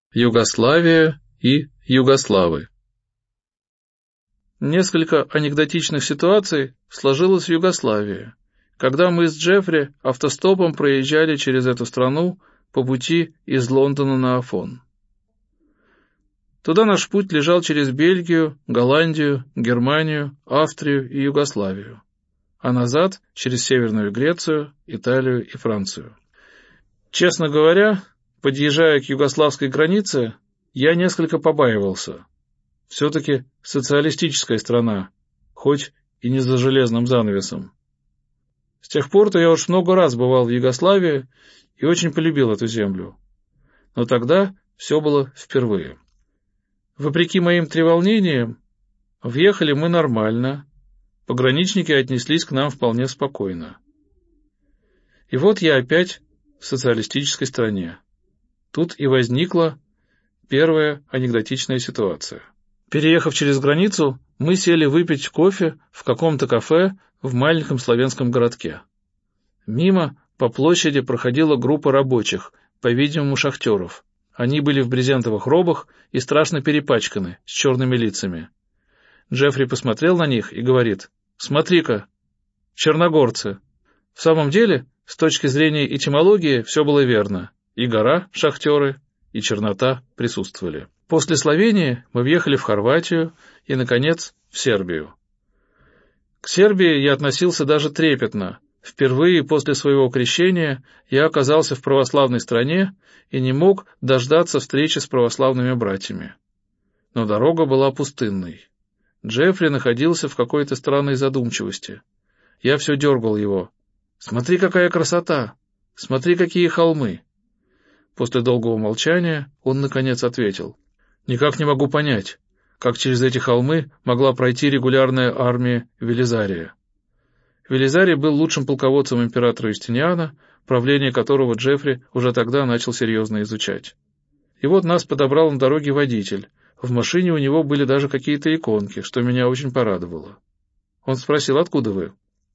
Югославия и югославы. Несколько анекдотичных ситуаций сложилось в Югославии, когда мы с Джеффри автостопом проезжали через эту страну по пути из Лондона на Афон. Туда наш путь лежал через Бельгию, Голландию, Германию, Австрию и Югославию, а назад через Северную Грецию, Италию и Францию. Честно говоря, подъезжая к югославской границе, я несколько побаивался. Все-таки социалистическая страна, хоть и не за железным занавесом. С тех пор-то я уж много раз бывал в Югославии и очень полюбил эту землю. Но тогда все было впервые. Вопреки моим треволнениям, въехали мы нормально, пограничники отнеслись к нам вполне спокойно. И вот я опять в социалистической стране. Тут и возникла первая анекдотичная ситуация. Переехав через границу, мы сели выпить кофе в каком-то кафе в маленьком славянском городке. Мимо по площади проходила группа рабочих, по-видимому, шахтеров. Они были в брезентовых робах и страшно перепачканы, с черными лицами. Джеффри посмотрел на них и говорит: «Смотри-ка, черногорцы». В самом деле, с точки зрения этимологии, все было верно. И гора, шахтеры, и чернота присутствовали. После Словении мы въехали в Хорватию и, наконец, в Сербию. К Сербии я относился даже трепетно. Впервые после своего крещения я оказался в православной стране и не мог дождаться встречи с православными братьями. Но дорога была пустынной. Джеффри находился в какой-то странной задумчивости. Я все дергал его. «Смотри, какая красота! Смотри, какие холмы!» После долгого молчания он, наконец, ответил: «Никак не могу понять, как через эти холмы могла пройти регулярная армия Велизария». Велизарий был лучшим полководцем императора Юстиниана, правление которого Джеффри уже тогда начал серьезно изучать. И вот нас подобрал на дороге водитель. В машине у него были даже какие-то иконки, что меня очень порадовало. Он спросил: «Откуда вы?»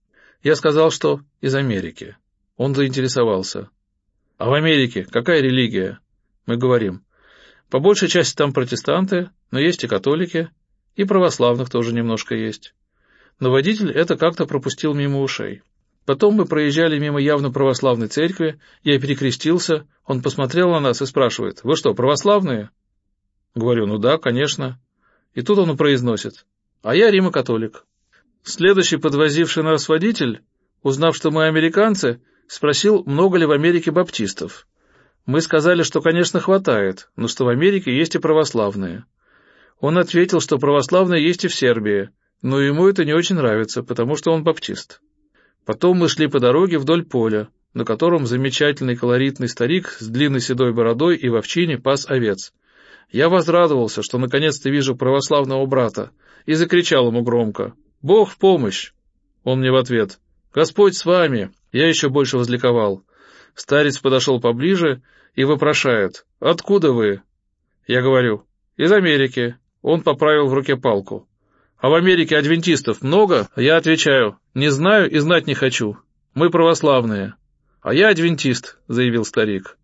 Я сказал, что из Америки. Он заинтересовался: «А в Америке какая религия?» Мы говорим: «По большей части там протестанты, но есть и католики, и православных тоже немножко есть». Но водитель это как-то пропустил мимо ушей. Потом мы проезжали мимо явно православной церкви, я перекрестился, он посмотрел на нас и спрашивает: «Вы что, православные?» Говорю: «Ну да, конечно». И тут он произносит: «А я римо-католик». Следующий подвозивший нас водитель, узнав, что мы американцы, спросил, много ли в Америке баптистов. Мы сказали, что, конечно, хватает, но что в Америке есть и православные. Он ответил, что православные есть и в Сербии, но ему это не очень нравится, потому что он баптист. Потом мы шли по дороге вдоль поля, на котором замечательный колоритный старик с длинной седой бородой и в овчине пас овец. Я возрадовался, что наконец-то вижу православного брата, и закричал ему громко: «Бог в помощь!» Он мне в ответ: «Господь с вами!» Я еще больше возликовал. Старец подошел поближе и вопрошает: «Откуда вы?» Я говорю: «Из Америки». Он поправил в руке палку: «А в Америке адвентистов много?» Я отвечаю: «Не знаю и знать не хочу. Мы православные». «А я адвентист», — заявил старик.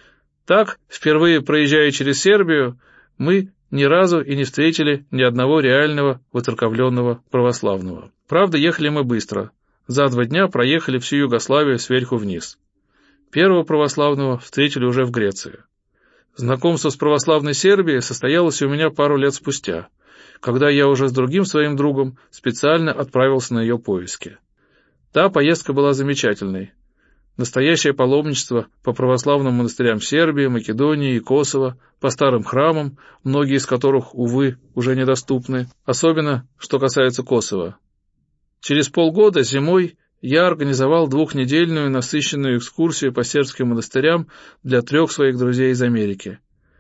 Так, впервые проезжая через Сербию, мы ни разу и не встретили ни одного реального воцерковленного православного. Правда, ехали мы быстро. За 2 дня проехали всю Югославию сверху вниз. Первого православного встретили уже в Греции. Знакомство с православной Сербией состоялось у меня пару лет спустя, когда я уже с другим своим другом специально отправился на ее поиски. Та поездка была замечательной. Настоящее паломничество по православным монастырям Сербии, Македонии и Косово, по старым храмам, многие из которых, увы, уже недоступны, особенно что касается Косово. Через полгода, зимой, я организовал 2-недельную насыщенную экскурсию по сербским монастырям для 3 своих друзей из Америки.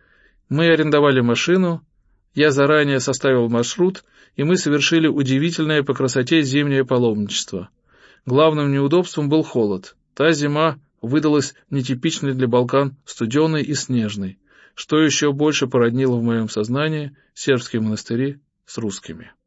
Мы арендовали машину, я заранее составил маршрут, и мы совершили удивительное по красоте зимнее паломничество. Главным неудобством был холод. Та зима выдалась нетипичной для Балкан, студеной и снежной, что еще больше породнило в моем сознании сербские монастыри с русскими.